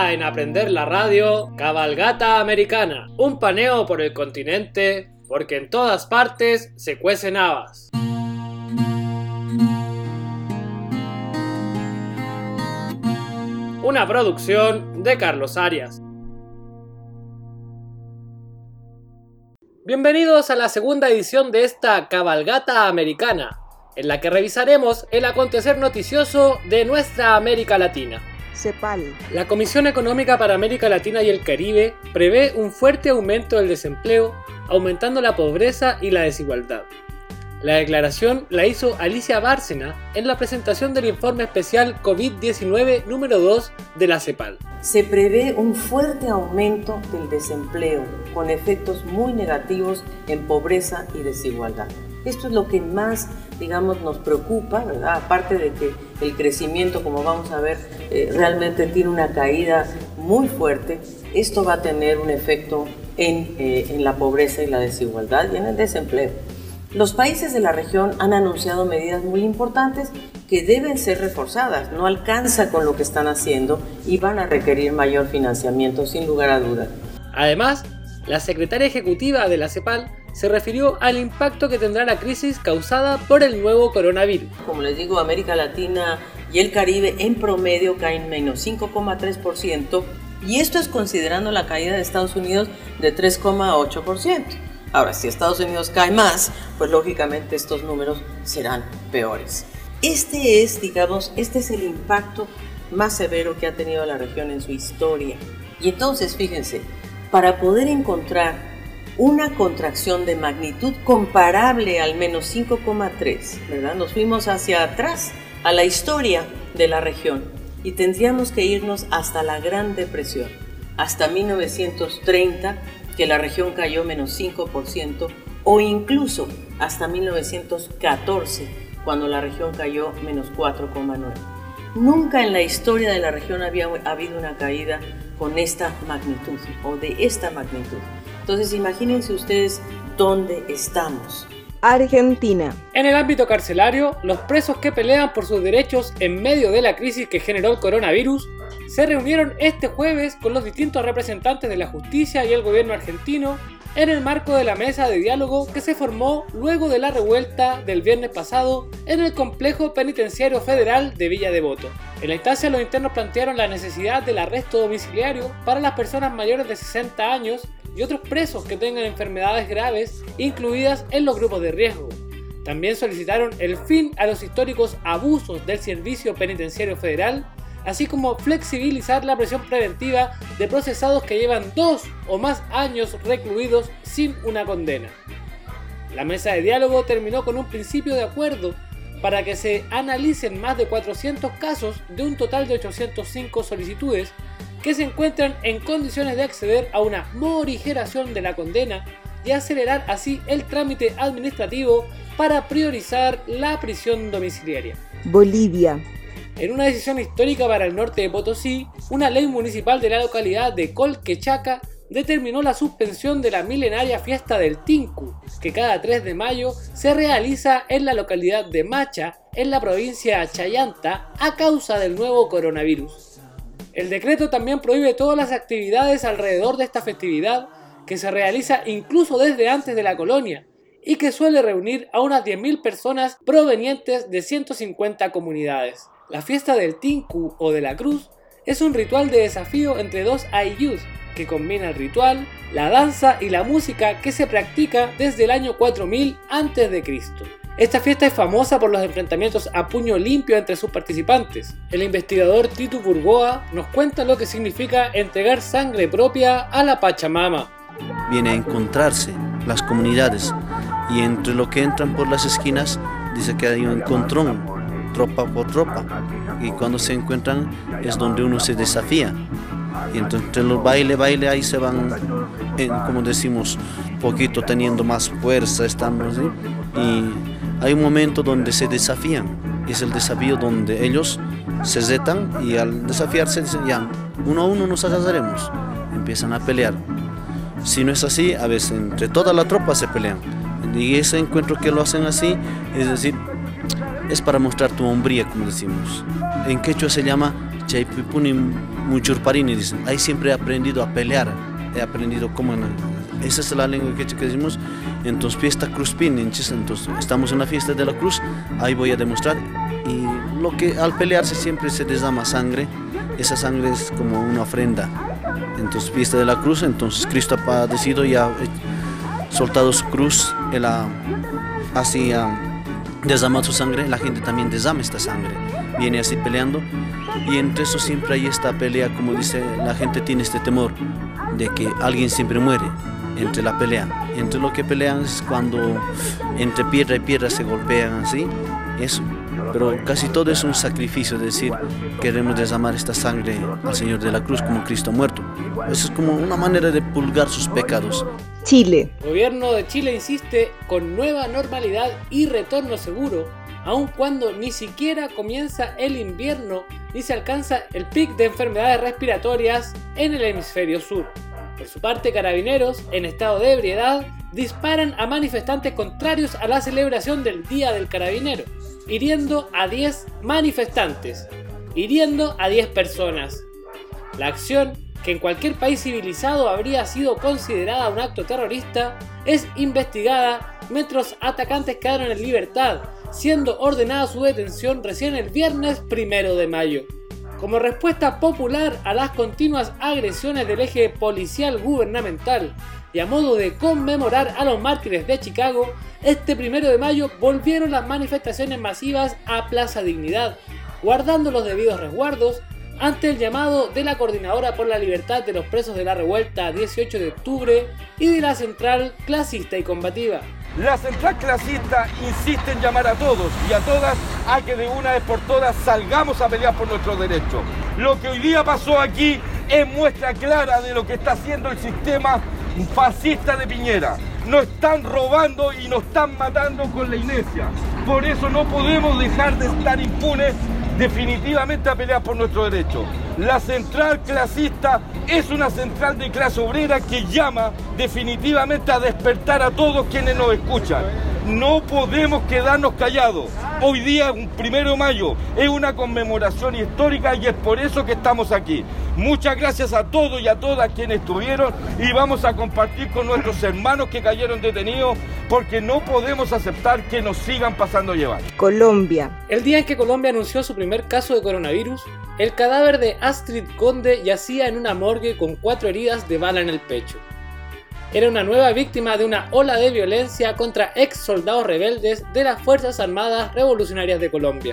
día en Aprender la Radio, Cabalgata Americana, un paneo por el continente, porque en todas partes se cuecen habas. Una producción de Carlos Arias. Bienvenidos a la segunda edición de esta Cabalgata Americana, en la que revisaremos el acontecer noticioso de nuestra América Latina. CEPAL. La Comisión Económica para América Latina y el Caribe prevé un fuerte aumento del desempleo, aumentando la pobreza y la desigualdad. La declaración la hizo Alicia Bárcena en la presentación del informe especial COVID-19 número 2 de la CEPAL. Se prevé un fuerte aumento del desempleo, con efectos muy negativos en pobreza y desigualdad. Esto es lo que más, nos preocupa, ¿verdad? Aparte de que el crecimiento, como vamos a ver, realmente tiene una caída muy fuerte. Esto va a tener un efecto en la pobreza y la desigualdad y en el desempleo. Los países de la región han anunciado medidas muy importantes que deben ser reforzadas. No alcanza con lo que están haciendo y van a requerir mayor financiamiento, sin lugar a dudas. Además, la secretaria ejecutiva de la CEPAL se refirió al impacto que tendrá la crisis causada por el nuevo coronavirus. Como les digo, América Latina y el Caribe en promedio caen menos 5,3%, y esto es considerando la caída de Estados Unidos de 3,8%. Ahora, si Estados Unidos cae más, pues lógicamente estos números serán peores. Este es el impacto más severo que ha tenido la región en su historia. Y entonces, fíjense, para poder encontrar una contracción de magnitud comparable al menos 5,3, ¿verdad? Nos fuimos hacia atrás a la historia de la región y tendríamos que irnos hasta la Gran Depresión, hasta 1930, que la región cayó menos 5%, o incluso hasta 1914, cuando la región cayó menos 4,9%. Nunca en la historia de la región había habido una caída con esta magnitud o de esta magnitud. Entonces imagínense ustedes dónde estamos. Argentina. En el ámbito carcelario, los presos que pelean por sus derechos en medio de la crisis que generó el coronavirus se reunieron este jueves con los distintos representantes de la justicia y el gobierno argentino en el marco de la mesa de diálogo que se formó luego de la revuelta del viernes pasado en el complejo penitenciario federal de Villa Devoto. En la instancia, los internos plantearon la necesidad del arresto domiciliario para las personas mayores de 60 años y otros presos que tengan enfermedades graves incluidas en los grupos de riesgo. También solicitaron el fin a los históricos abusos del Servicio Penitenciario Federal, así como flexibilizar la prisión preventiva de procesados que llevan 2 o más años recluidos sin una condena. La mesa de diálogo terminó con un principio de acuerdo para que se analicen más de 400 casos de un total de 805 solicitudes que se encuentran en condiciones de acceder a una morigeración de la condena y acelerar así el trámite administrativo para priorizar la prisión domiciliaria. Bolivia. En una decisión histórica para el norte de Potosí, una ley municipal de la localidad de Colquechaca determinó la suspensión de la milenaria fiesta del Tinku, que cada 3 de mayo se realiza en la localidad de Macha, en la provincia de Chayanta, a causa del nuevo coronavirus. El decreto también prohíbe todas las actividades alrededor de esta festividad, que se realiza incluso desde antes de la colonia, y que suele reunir a unas 10.000 personas provenientes de 150 comunidades. La fiesta del Tinku o de la Cruz es un ritual de desafío entre dos ayllus que combina el ritual, la danza y la música que se practica desde el año 4000 a.C. Esta fiesta es famosa por los enfrentamientos a puño limpio entre sus participantes. El investigador Tito Burgoa nos cuenta lo que significa entregar sangre propia a la Pachamama. Viene a encontrarse las comunidades y entre lo que entran por las esquinas dice que hay un encontrón, tropa por tropa, y cuando se encuentran es donde uno se desafía, y entre los baile ahí se van, como decimos, poquito teniendo más fuerza, estando así, y hay un momento donde se desafían, es el desafío donde ellos se retan y al desafiarse dicen ya, uno a uno nos agarraremos, empiezan a pelear. Si no es así, a veces entre toda la tropa se pelean, y ese encuentro que lo hacen así, es decir, es para mostrar tu hombría, como decimos. En quechua se llama Chaipipuni Muchurparini dicen, ahí siempre he aprendido a pelear, he aprendido cómo, esa es la lengua que decimos. Entonces fiesta Cruzpin, entonces estamos en la fiesta de la cruz, ahí voy a demostrar, y lo que al pelearse siempre se derrama sangre, esa sangre es como una ofrenda. Entonces fiesta de la cruz, entonces Cristo ha padecido y ha soltado su cruz, él ha así derramado su sangre, la gente también derrama esta sangre, viene así peleando, y entre eso siempre hay esta pelea, como dice, la gente tiene este temor de que alguien siempre muere entre la pelea, entre lo que pelean es cuando entre piedra y piedra se golpean así, eso. Pero casi todo es un sacrificio, es decir, queremos derramar esta sangre al Señor de la cruz como Cristo ha muerto. Eso es como una manera de purgar sus pecados. Chile. El gobierno de Chile insiste con nueva normalidad y retorno seguro, aun cuando ni siquiera comienza el invierno ni se alcanza el pic de enfermedades respiratorias en el hemisferio sur. Por su parte, carabineros, en estado de ebriedad, disparan a manifestantes contrarios a la celebración del Día del Carabinero, hiriendo a 10 manifestantes, hiriendo a 10 personas. La acción, que en cualquier país civilizado habría sido considerada un acto terrorista, es investigada mientras los atacantes quedaron en libertad, siendo ordenada su detención recién el viernes 1 de mayo. Como respuesta popular a las continuas agresiones del eje policial gubernamental y a modo de conmemorar a los mártires de Chicago, este 1 de mayo volvieron las manifestaciones masivas a Plaza Dignidad, guardando los debidos resguardos ante el llamado de la Coordinadora por la Libertad de los Presos de la Revuelta 18 de octubre y de la Central Clasista y Combativa. La Central Clasista insiste en llamar a todos y a todas a que de una vez por todas salgamos a pelear por nuestros derechos. Lo que hoy día pasó aquí es muestra clara de lo que está haciendo el sistema fascista de Piñera. Nos están robando y nos están matando con la inercia. Por eso no podemos dejar de estar impunes definitivamente a pelear por nuestros derechos. La Central Clasista es una central de clase obrera que llama definitivamente a despertar a todos quienes nos escuchan. No podemos quedarnos callados. Hoy día, 1 de mayo, es una conmemoración histórica y es por eso que estamos aquí. Muchas gracias a todos y a todas quienes estuvieron y vamos a compartir con nuestros hermanos que cayeron detenidos porque no podemos aceptar que nos sigan pasando a llevar. Colombia. El día en que Colombia anunció su primer caso de coronavirus, el cadáver de Astrid Conde yacía en una morgue con 4 heridas de bala en el pecho. Era una nueva víctima de una ola de violencia contra ex soldados rebeldes de las Fuerzas Armadas Revolucionarias de Colombia.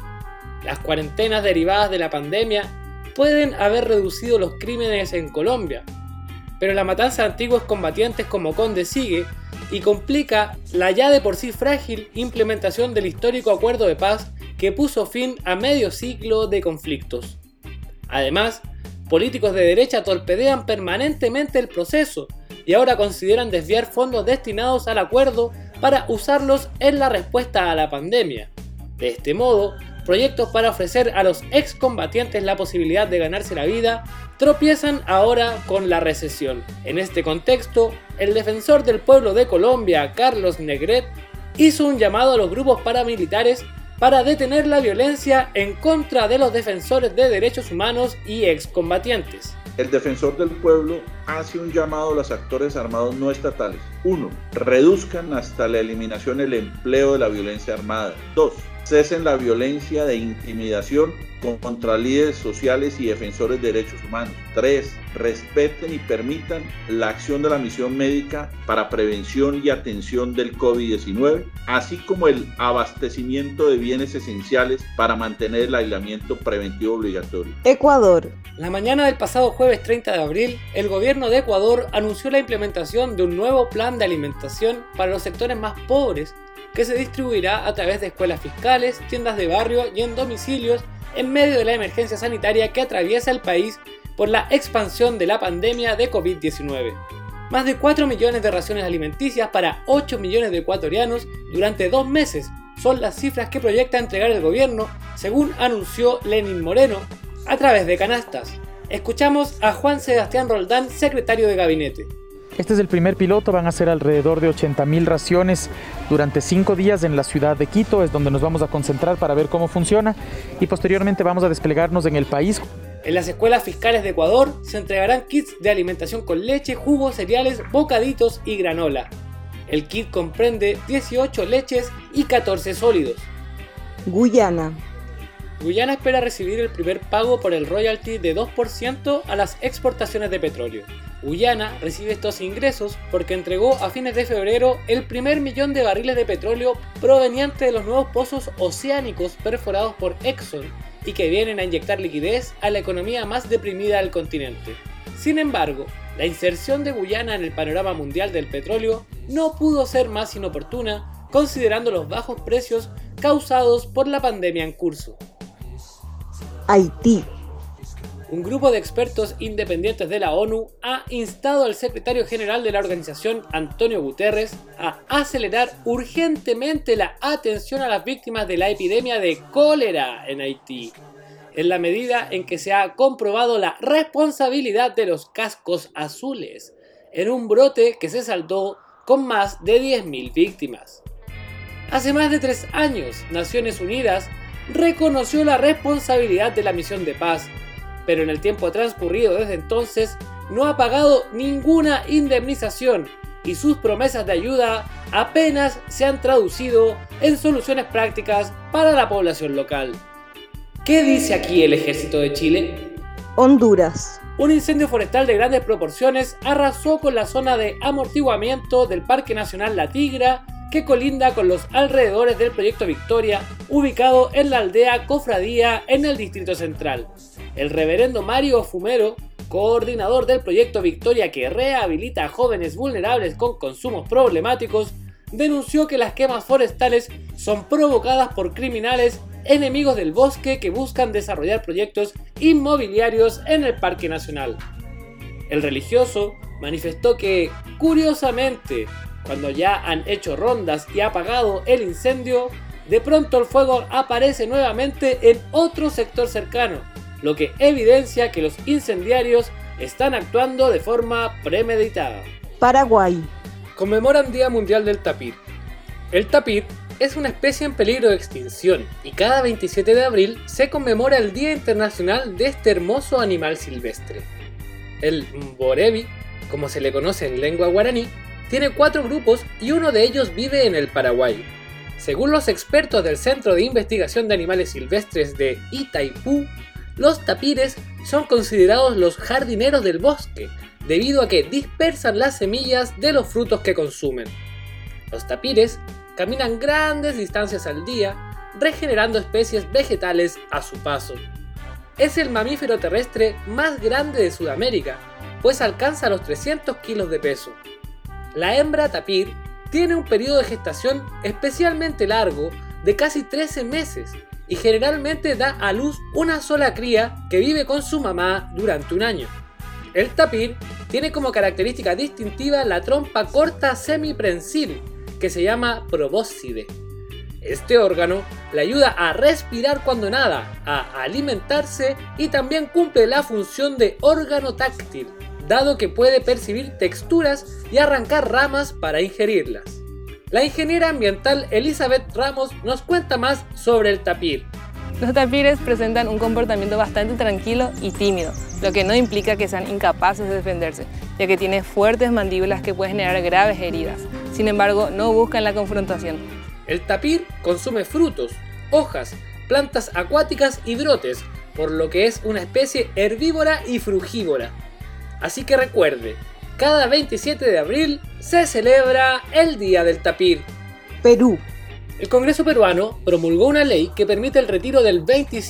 Las cuarentenas derivadas de la pandemia pueden haber reducido los crímenes en Colombia, pero la matanza de antiguos combatientes como Conde sigue y complica la ya de por sí frágil implementación del histórico acuerdo de paz que puso fin a medio siglo de conflictos. Además, políticos de derecha torpedean permanentemente el proceso y ahora consideran desviar fondos destinados al acuerdo para usarlos en la respuesta a la pandemia. De este modo, proyectos para ofrecer a los excombatientes la posibilidad de ganarse la vida tropiezan ahora con la recesión. En este contexto, el defensor del pueblo de Colombia, Carlos Negret, hizo un llamado a los grupos paramilitares para detener la violencia en contra de los defensores de derechos humanos y excombatientes. El defensor del pueblo hace un llamado a los actores armados no estatales. 1. Reduzcan hasta la eliminación el empleo de la violencia armada. 2. Cesen la violencia de intimidación contra líderes sociales y defensores de derechos humanos. 3. Respeten y permitan la acción de la misión médica para prevención y atención del COVID-19, así como el abastecimiento de bienes esenciales para mantener el aislamiento preventivo obligatorio. Ecuador. La mañana del pasado jueves 30 de abril, el gobierno de Ecuador anunció la implementación de un nuevo plan de alimentación para los sectores más pobres, que se distribuirá a través de escuelas fiscales, tiendas de barrio y en domicilios en medio de la emergencia sanitaria que atraviesa el país por la expansión de la pandemia de COVID-19. Más de 4 millones de raciones alimenticias para 8 millones de ecuatorianos durante 2 meses son las cifras que proyecta entregar el gobierno, según anunció Lenín Moreno, a través de canastas. Escuchamos a Juan Sebastián Roldán, secretario de Gabinete. Este es el primer piloto, van a ser alrededor de 80.000 raciones durante 5 días en la ciudad de Quito, es donde nos vamos a concentrar para ver cómo funciona y posteriormente vamos a desplegarnos en el país. En las escuelas fiscales de Ecuador se entregarán kits de alimentación con leche, jugos, cereales, bocaditos y granola. El kit comprende 18 leches y 14 sólidos. Guyana. Guyana espera recibir el primer pago por el royalty de 2% a las exportaciones de petróleo. Guyana recibe estos ingresos porque entregó a fines de febrero el primer millón de barriles de petróleo proveniente de los nuevos pozos oceánicos perforados por Exxon y que vienen a inyectar liquidez a la economía más deprimida del continente. Sin embargo, la inserción de Guyana en el panorama mundial del petróleo no pudo ser más inoportuna considerando los bajos precios causados por la pandemia en curso. Haití. Un grupo de expertos independientes de la ONU ha instado al secretario general de la organización, Antonio Guterres, a acelerar urgentemente la atención a las víctimas de la epidemia de cólera en Haití, en la medida en que se ha comprobado la responsabilidad de los cascos azules, en un brote que se saldó con más de 10.000 víctimas. Hace más de 3 años, Naciones Unidas reconoció la responsabilidad de la misión de paz, pero en el tiempo transcurrido desde entonces no ha pagado ninguna indemnización y sus promesas de ayuda apenas se han traducido en soluciones prácticas para la población local. ¿Qué dice aquí el Ejército de Chile? Honduras. Un incendio forestal de grandes proporciones arrasó con la zona de amortiguamiento del Parque Nacional La Tigra, que colinda con los alrededores del Proyecto Victoria, ubicado en la aldea Cofradía en el Distrito Central. El reverendo Mario Fumero, coordinador del Proyecto Victoria que rehabilita a jóvenes vulnerables con consumos problemáticos, denunció que las quemas forestales son provocadas por criminales enemigos del bosque que buscan desarrollar proyectos inmobiliarios en el Parque Nacional. El religioso manifestó que, curiosamente, cuando ya han hecho rondas y apagado el incendio, de pronto el fuego aparece nuevamente en otro sector cercano, lo que evidencia que los incendiarios están actuando de forma premeditada. Paraguay. Conmemoran Día Mundial del Tapir. El tapir es una especie en peligro de extinción y cada 27 de abril se conmemora el Día Internacional de este hermoso animal silvestre. El mborebi, como se le conoce en lengua guaraní, tiene 4 grupos y uno de ellos vive en el Paraguay. Según los expertos del Centro de Investigación de Animales Silvestres de Itaipú, los tapires son considerados los jardineros del bosque, debido a que dispersan las semillas de los frutos que consumen. Los tapires caminan grandes distancias al día, regenerando especies vegetales a su paso. Es el mamífero terrestre más grande de Sudamérica, pues alcanza los 300 kilos de peso. La hembra tapir tiene un periodo de gestación especialmente largo de casi 13 meses y generalmente da a luz una sola cría que vive con su mamá durante un año. El tapir tiene como característica distintiva la trompa corta semiprensil, que se llama probóscide. Este órgano le ayuda a respirar cuando nada, a alimentarse y también cumple la función de órgano táctil, dado que puede percibir texturas y arrancar ramas para ingerirlas. La ingeniera ambiental Elizabeth Ramos nos cuenta más sobre el tapir. Los tapires presentan un comportamiento bastante tranquilo y tímido, lo que no implica que sean incapaces de defenderse, ya que tienen fuertes mandíbulas que pueden generar graves heridas. Sin embargo, no buscan la confrontación. El tapir consume frutos, hojas, plantas acuáticas y brotes, por lo que es una especie herbívora y frugívora. Así que recuerde, cada 27 de abril se celebra el Día del Tapir. Perú. El Congreso peruano promulgó una ley que permite el retiro del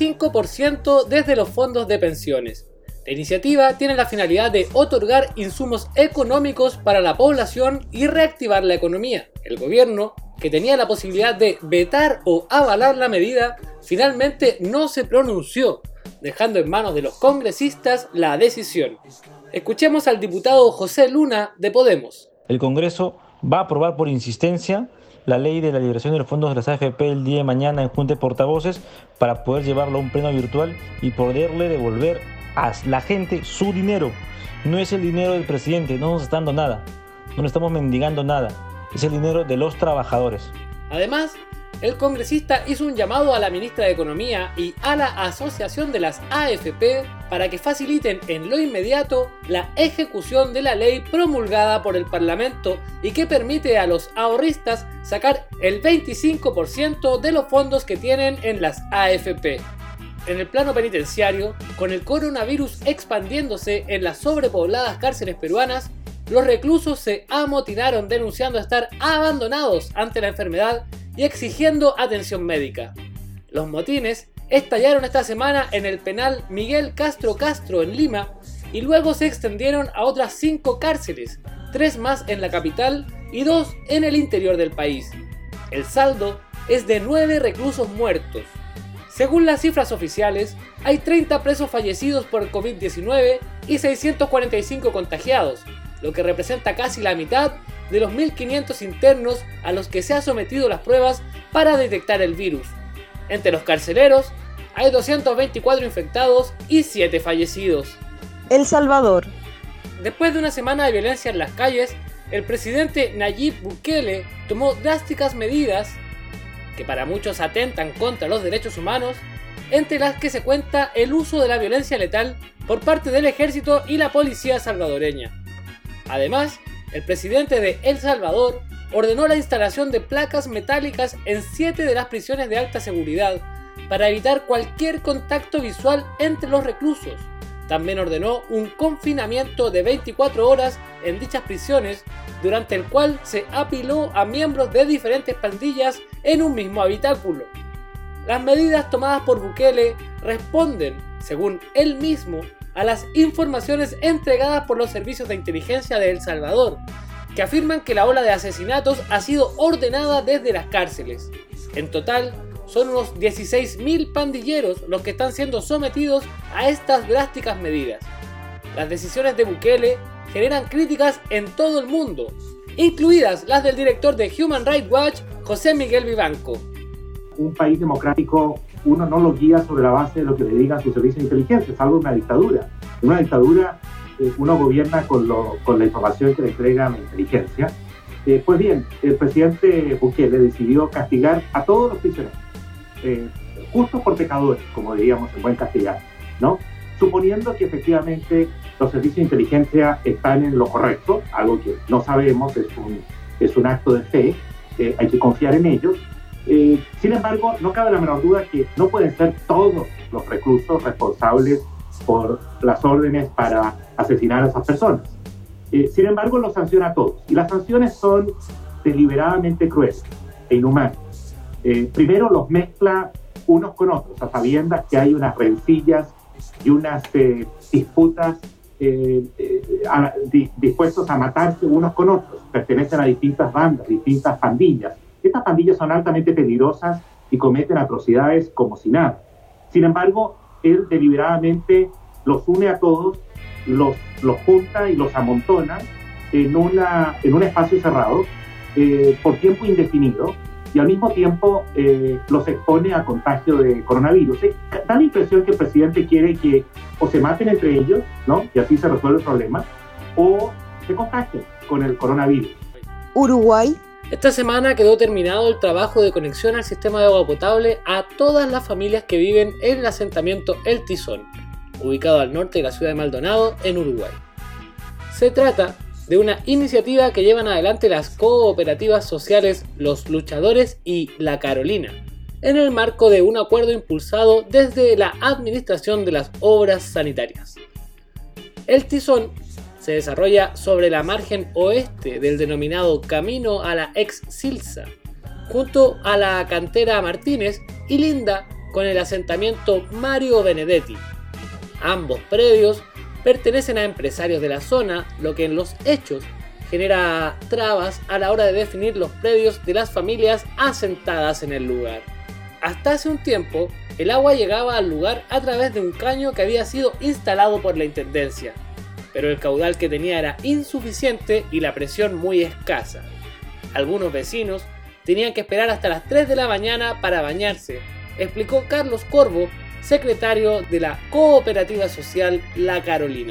25% desde los fondos de pensiones. La iniciativa tiene la finalidad de otorgar insumos económicos para la población y reactivar la economía. El gobierno, que tenía la posibilidad de vetar o avalar la medida, finalmente no se pronunció, dejando en manos de los congresistas la decisión. Escuchemos al diputado José Luna de Podemos. El Congreso va a aprobar por insistencia la ley de la liberación de los fondos de las AFP el día de mañana en Junta de Portavoces para poder llevarlo a un pleno virtual y poderle devolver a la gente su dinero. No es el dinero del presidente, no nos está dando nada, no le estamos mendigando nada, es el dinero de los trabajadores. Además, el congresista hizo un llamado a la ministra de Economía y a la Asociación de las AFP para que faciliten en lo inmediato la ejecución de la ley promulgada por el Parlamento y que permite a los ahorristas sacar el 25% de los fondos que tienen en las AFP. En el plano penitenciario, con el coronavirus expandiéndose en las sobrepobladas cárceles peruanas, los reclusos se amotinaron denunciando estar abandonados ante la enfermedad y exigiendo atención médica. Los motines estallaron esta semana en el penal Miguel Castro Castro en Lima y luego se extendieron a otras 5 cárceles, 3 más en la capital y 2 en el interior del país. El saldo es de 9 reclusos muertos. Según las cifras oficiales, hay 30 presos fallecidos por el COVID-19 y 645 contagiados, lo que representa casi la mitad de los 1.500 internos a los que se han sometido las pruebas para detectar el virus. Entre los carceleros hay 224 infectados y 7 fallecidos. El Salvador. Después de una semana de violencia en las calles, el presidente Nayib Bukele tomó drásticas medidas que para muchos atentan contra los derechos humanos, entre las que se cuenta el uso de la violencia letal por parte del ejército y la policía salvadoreña. Además, el presidente de El Salvador ordenó la instalación de placas metálicas en 7 de las prisiones de alta seguridad para evitar cualquier contacto visual entre los reclusos. También ordenó un confinamiento de 24 horas en dichas prisiones, durante el cual se apiló a miembros de diferentes pandillas en un mismo habitáculo. Las medidas tomadas por Bukele responden, según él mismo, a las informaciones entregadas por los servicios de inteligencia de El Salvador, que afirman que la ola de asesinatos ha sido ordenada desde las cárceles. En total, son unos 16.000 pandilleros los que están siendo sometidos a estas drásticas medidas. Las decisiones de Bukele generan críticas en todo el mundo, incluidas las del director de Human Rights Watch, José Miguel Vivanco. Un país democrático uno no lo guía sobre la base de lo que le digan sus servicios de inteligencia, es algo de una dictadura. En una dictadura uno gobierna con la información que le entrega la inteligencia. Pues bien, el presidente Bukele decidió castigar a todos los prisioneros, justos por pecadores, como diríamos en buen castellano, ¿no? Suponiendo que efectivamente los servicios de inteligencia están en lo correcto, algo que no sabemos, es un acto de fe, hay que confiar en ellos. Sin embargo, no cabe la menor duda que no pueden ser todos los reclusos responsables por las órdenes para asesinar a esas personas. Sin embargo, los sanciona a todos, y las sanciones son deliberadamente crueles e inhumanas. Primero los mezcla unos con otros, a sabiendas que hay unas rencillas y unas disputas dispuestos a matarse unos con otros. Pertenecen a distintas bandas, distintas pandillas. Estas pandillas son altamente peligrosas y cometen atrocidades como si nada. Sin embargo, él deliberadamente los une a todos, los junta y los amontona en un espacio cerrado por tiempo indefinido, y al mismo tiempo los expone a contagio de coronavirus. Da la impresión que el presidente quiere que o se maten entre ellos, ¿no?, y así se resuelve el problema, o se contagien con el coronavirus. Uruguay. Esta semana quedó terminado el trabajo de conexión al sistema de agua potable a todas las familias que viven en el asentamiento El Tizón, ubicado al norte de la ciudad de Maldonado, en Uruguay. Se trata de una iniciativa que llevan adelante las cooperativas sociales Los Luchadores y La Carolina, en el marco de un acuerdo impulsado desde la Administración de las Obras Sanitarias. El Tizón se desarrolla sobre la margen oeste del denominado Camino a la Ex Silsa, junto a la cantera Martínez, y linda con el asentamiento Mario Benedetti. Ambos predios pertenecen a empresarios de la zona, lo que en los hechos genera trabas a la hora de definir los predios de las familias asentadas en el lugar. Hasta hace un tiempo, el agua llegaba al lugar a través de un caño que había sido instalado por la intendencia, pero el caudal que tenía era insuficiente y la presión muy escasa. Algunos vecinos tenían que esperar hasta las 3 de la mañana para bañarse, explicó Carlos Corvo, secretario de la Cooperativa Social La Carolina.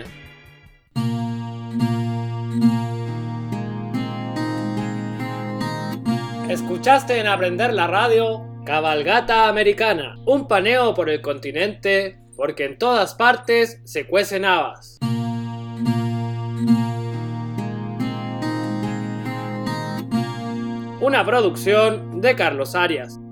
Escuchaste en Aprender la Radio Cabalgata Americana, un paneo por el continente, porque en todas partes se cuecen habas. Una producción de Carlos Arias.